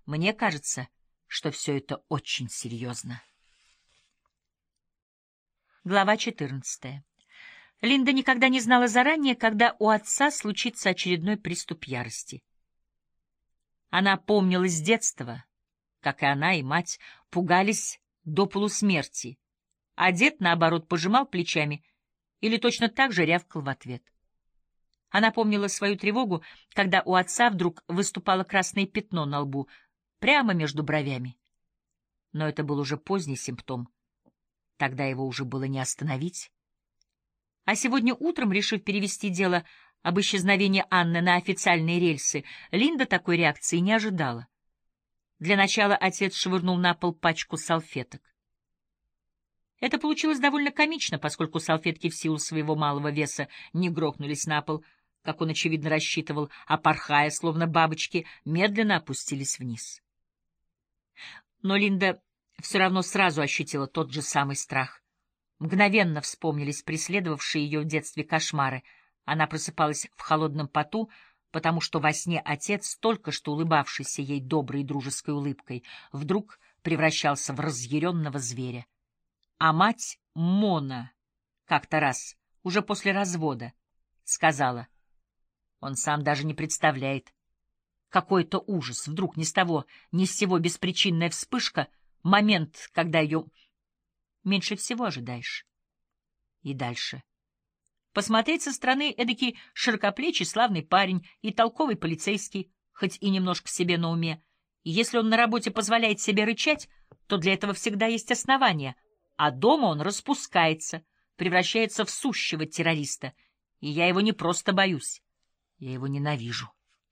Мне кажется, что все это очень серьезно. Глава 14. Линда никогда не знала заранее, когда у отца случится очередной приступ ярости. Она помнила с детства, как и она, и мать пугались до полусмерти, а дед, наоборот, пожимал плечами или точно так же рявкал в ответ. Она помнила свою тревогу, когда у отца вдруг выступало красное пятно на лбу, прямо между бровями. Но это был уже поздний симптом. Тогда его уже было не остановить. А сегодня утром, решив перевести дело об исчезновении Анны на официальные рельсы, Линда такой реакции не ожидала. Для начала отец швырнул на пол пачку салфеток. Это получилось довольно комично, поскольку салфетки в силу своего малого веса не грохнулись на пол, как он, очевидно, рассчитывал, а, порхая, словно бабочки, медленно опустились вниз. Но Линда все равно сразу ощутила тот же самый страх. Мгновенно вспомнились преследовавшие ее в детстве кошмары. Она просыпалась в холодном поту, потому что во сне отец, только что улыбавшийся ей доброй и дружеской улыбкой, вдруг превращался в разъяренного зверя. А мать Мона как-то раз, уже после развода, сказала: он сам даже не представляет. Какой-то ужас, вдруг ни с того, ни с сего беспричинная вспышка, момент, когда ее меньше всего ожидаешь. И дальше. Посмотреть со стороны эдакий широкоплечий славный парень и толковый полицейский, хоть и немножко себе на уме. И если он на работе позволяет себе рычать, то для этого всегда есть основания, а дома он распускается, превращается в сущего террориста. И я его не просто боюсь, я его ненавижу.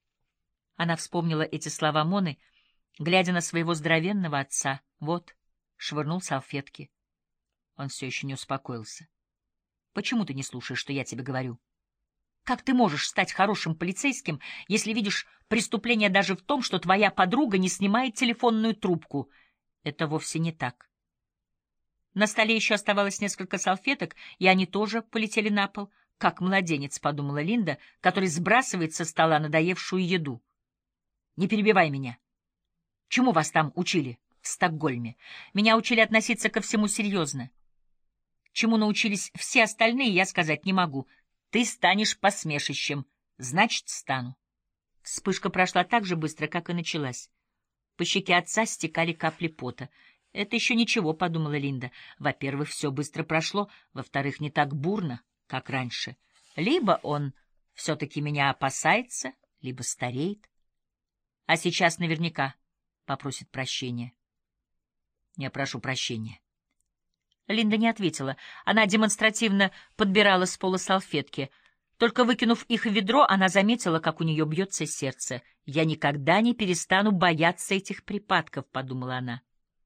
Она вспомнила эти слова Моны, глядя на своего здоровенного отца. Вот, швырнул салфетки. Он все еще не успокоился. Почему ты не слушаешь, что я тебе говорю? Как ты можешь стать хорошим полицейским, если видишь преступление даже в том, что твоя подруга не снимает телефонную трубку? Это вовсе не так. На столе еще оставалось несколько салфеток, и они тоже полетели на пол. Как младенец, подумала Линда, который сбрасывает со стола надоевшую еду. Не перебивай меня. Чему вас там учили в Стокгольме? Меня учили относиться ко всему серьезно. Чему научились все остальные, я сказать не могу. Ты станешь посмешищем, значит, стану. Вспышка прошла так же быстро, как и началась. По щеке отца стекали капли пота. Это еще ничего, — подумала Линда. Во-первых, все быстро прошло, во-вторых, не так бурно, как раньше. Либо он все-таки меня опасается, либо стареет. А сейчас наверняка попросит прощения. Я прошу прощения. Линда не ответила. Она демонстративно подбирала с пола салфетки. Только выкинув их в ведро, она заметила, как у нее бьется сердце. «Я никогда не перестану бояться этих припадков», — подумала она.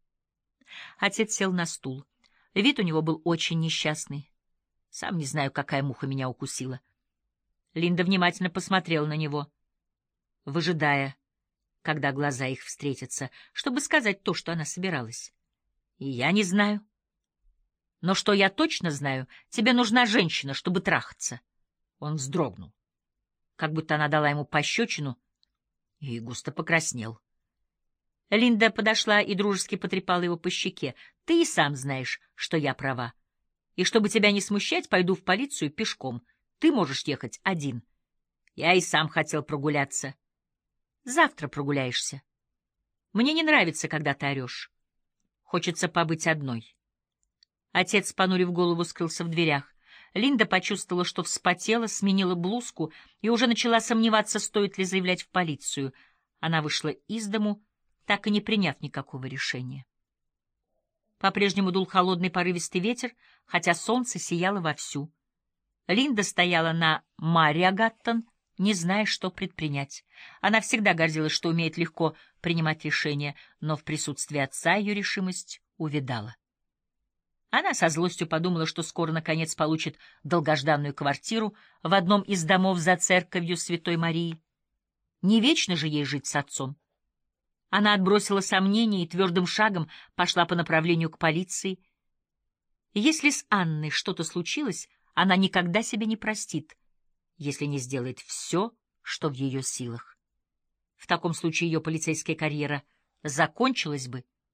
Отец сел на стул. Вид у него был очень несчастный. Сам не знаю, какая муха меня укусила. Линда внимательно посмотрела на него, выжидая, когда глаза их встретятся, чтобы сказать то, что она собиралась. «И я не знаю. Но что я точно знаю, тебе нужна женщина, чтобы трахаться». Он вздрогнул, как будто она дала ему пощечину, и густо покраснел. Линда подошла и дружески потрепала его по щеке. «Ты и сам знаешь, что я права. И чтобы тебя не смущать, пойду в полицию пешком. Ты можешь ехать один. Я и сам хотел прогуляться. Завтра прогуляешься. Мне не нравится, когда ты орешь. Хочется побыть одной». Отец, понурив голову, скрылся в дверях. Линда почувствовала, что вспотела, сменила блузку и уже начала сомневаться, стоит ли заявлять в полицию. Она вышла из дому, так и не приняв никакого решения. По-прежнему дул холодный порывистый ветер, хотя солнце сияло вовсю. Линда стояла на Мариагаттон, не зная, что предпринять. Она всегда гордилась, что умеет легко принимать решения, но в присутствии отца ее решимость увядала. Она со злостью подумала, что скоро, наконец, получит долгожданную квартиру в одном из домов за церковью Святой Марии. Не вечно же ей жить с отцом. Она отбросила сомнения и твердым шагом пошла по направлению к полиции. Если с Анной что-то случилось, она никогда себе не простит, если не сделает все, что в ее силах. В таком случае ее полицейская карьера закончилась бы